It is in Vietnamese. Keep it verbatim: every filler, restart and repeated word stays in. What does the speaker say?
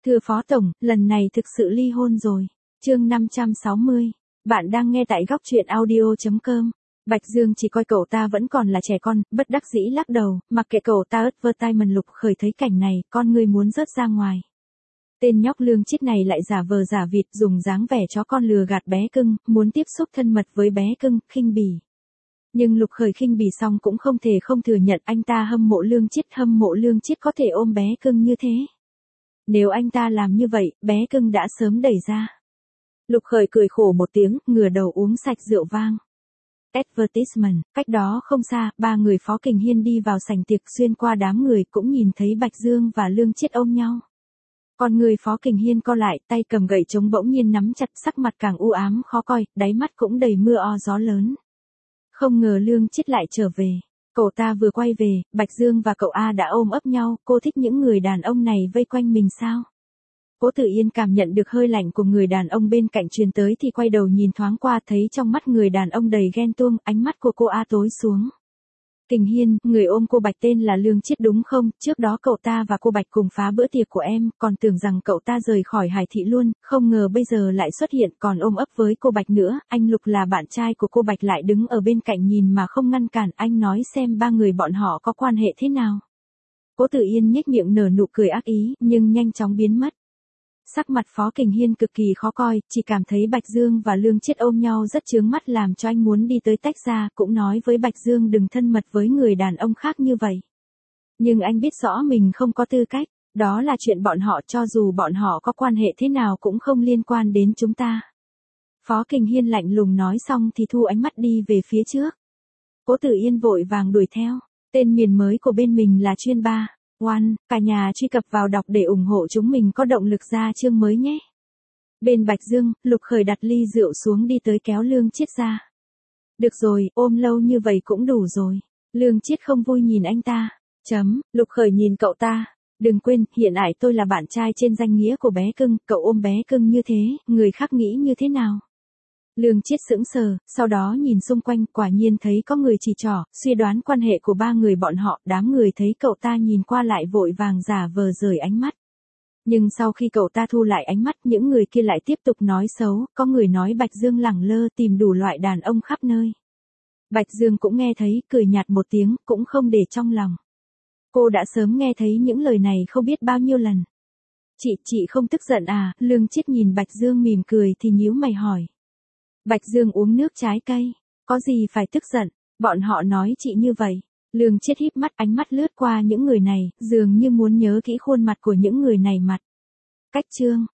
Thưa Phó Tổng, lần này thực sự ly hôn rồi. Chương năm trăm sáu mươi. Bạn đang nghe tại góc truyện audio chấm com. Bạch Dương chỉ coi cậu ta vẫn còn là trẻ con, bất đắc dĩ lắc đầu, mặc kệ cậu ta advertisement. Lục Khởi thấy cảnh này, con người muốn rớt ra ngoài. Tên nhóc lương chiết này lại giả vờ giả vịt, dùng dáng vẻ chó con lừa gạt bé cưng, muốn tiếp xúc thân mật với bé cưng, khinh bỉ. Nhưng Lục Khởi khinh bỉ xong cũng không thể không thừa nhận anh ta hâm mộ lương chiết, hâm mộ lương chiết có thể ôm bé cưng như thế. Nếu anh ta làm như vậy, bé cưng đã sớm đẩy ra. Lục Khởi cười khổ một tiếng, ngửa đầu uống sạch rượu vang. Advertisement, cách đó không xa, ba người Phó Kình Hiên đi vào sảnh tiệc, xuyên qua đám người cũng nhìn thấy Bạch Dương và Lương Chiết ôm nhau. Còn người Phó Kình Hiên co lại, tay cầm gậy trống bỗng nhiên nắm chặt, sắc mặt càng u ám khó coi, đáy mắt cũng đầy mưa o gió lớn. Không ngờ Lương Chiết lại trở về. Cậu ta vừa quay về, Bạch Dương và cậu A đã ôm ấp nhau, cô thích những người đàn ông này vây quanh mình sao? Cố Tử Yên cảm nhận được hơi lạnh của người đàn ông bên cạnh truyền tới thì quay đầu nhìn thoáng qua, thấy trong mắt người đàn ông đầy ghen tuông, ánh mắt của cô A tối xuống. Kình Hiên, người ôm cô Bạch tên là Lương Chiết đúng không? Trước đó cậu ta và cô Bạch cùng phá bữa tiệc của em, còn tưởng rằng cậu ta rời khỏi Hải Thị luôn, không ngờ bây giờ lại xuất hiện còn ôm ấp với cô Bạch nữa. Anh Lục là bạn trai của cô Bạch lại đứng ở bên cạnh nhìn mà không ngăn cản, anh nói xem ba người bọn họ có quan hệ thế nào. Cố Tử Yên nhếch miệng nở nụ cười ác ý, nhưng nhanh chóng biến mất. Sắc mặt Phó Kình Hiên cực kỳ khó coi, chỉ cảm thấy Bạch Dương và Lương Chiết ôm nhau rất chướng mắt làm cho anh muốn đi tới tách ra, cũng nói với Bạch Dương đừng thân mật với người đàn ông khác như vậy. Nhưng anh biết rõ mình không có tư cách, đó là chuyện bọn họ, cho dù bọn họ có quan hệ thế nào cũng không liên quan đến chúng ta. Phó Kình Hiên lạnh lùng nói xong thì thu ánh mắt đi về phía trước. Cố Tử Yên vội vàng đuổi theo, tên miền mới của bên mình là chuyên ba. One, cả nhà truy cập vào đọc để ủng hộ chúng mình có động lực ra chương mới nhé. Bên Bạch Dương, Lục Khởi đặt ly rượu xuống đi tới kéo Lương Chiết ra. Được rồi, ôm lâu như vậy cũng đủ rồi. Lương Chiết không vui nhìn anh ta. Chấm, Lục Khởi nhìn cậu ta. Đừng quên, hiện tại tôi là bạn trai trên danh nghĩa của bé cưng, cậu ôm bé cưng như thế, người khác nghĩ như thế nào? Lương Chiết sững sờ, sau đó nhìn xung quanh, quả nhiên thấy có người chỉ trỏ, suy đoán quan hệ của ba người bọn họ, đám người thấy cậu ta nhìn qua lại vội vàng giả vờ rời ánh mắt. Nhưng sau khi cậu ta thu lại ánh mắt, những người kia lại tiếp tục nói xấu, có người nói Bạch Dương lẳng lơ tìm đủ loại đàn ông khắp nơi. Bạch Dương cũng nghe thấy, cười nhạt một tiếng, cũng không để trong lòng. Cô đã sớm nghe thấy những lời này không biết bao nhiêu lần. Chị, chị không tức giận à? Lương Chiết nhìn Bạch Dương mỉm cười thì nhíu mày hỏi. Bạch Dương uống nước trái cây, có gì phải tức giận, bọn họ nói chị như vậy. Lương Chiết híp mắt, ánh mắt lướt qua những người này, dường như muốn nhớ kỹ khuôn mặt của những người này mặt. Cách chương,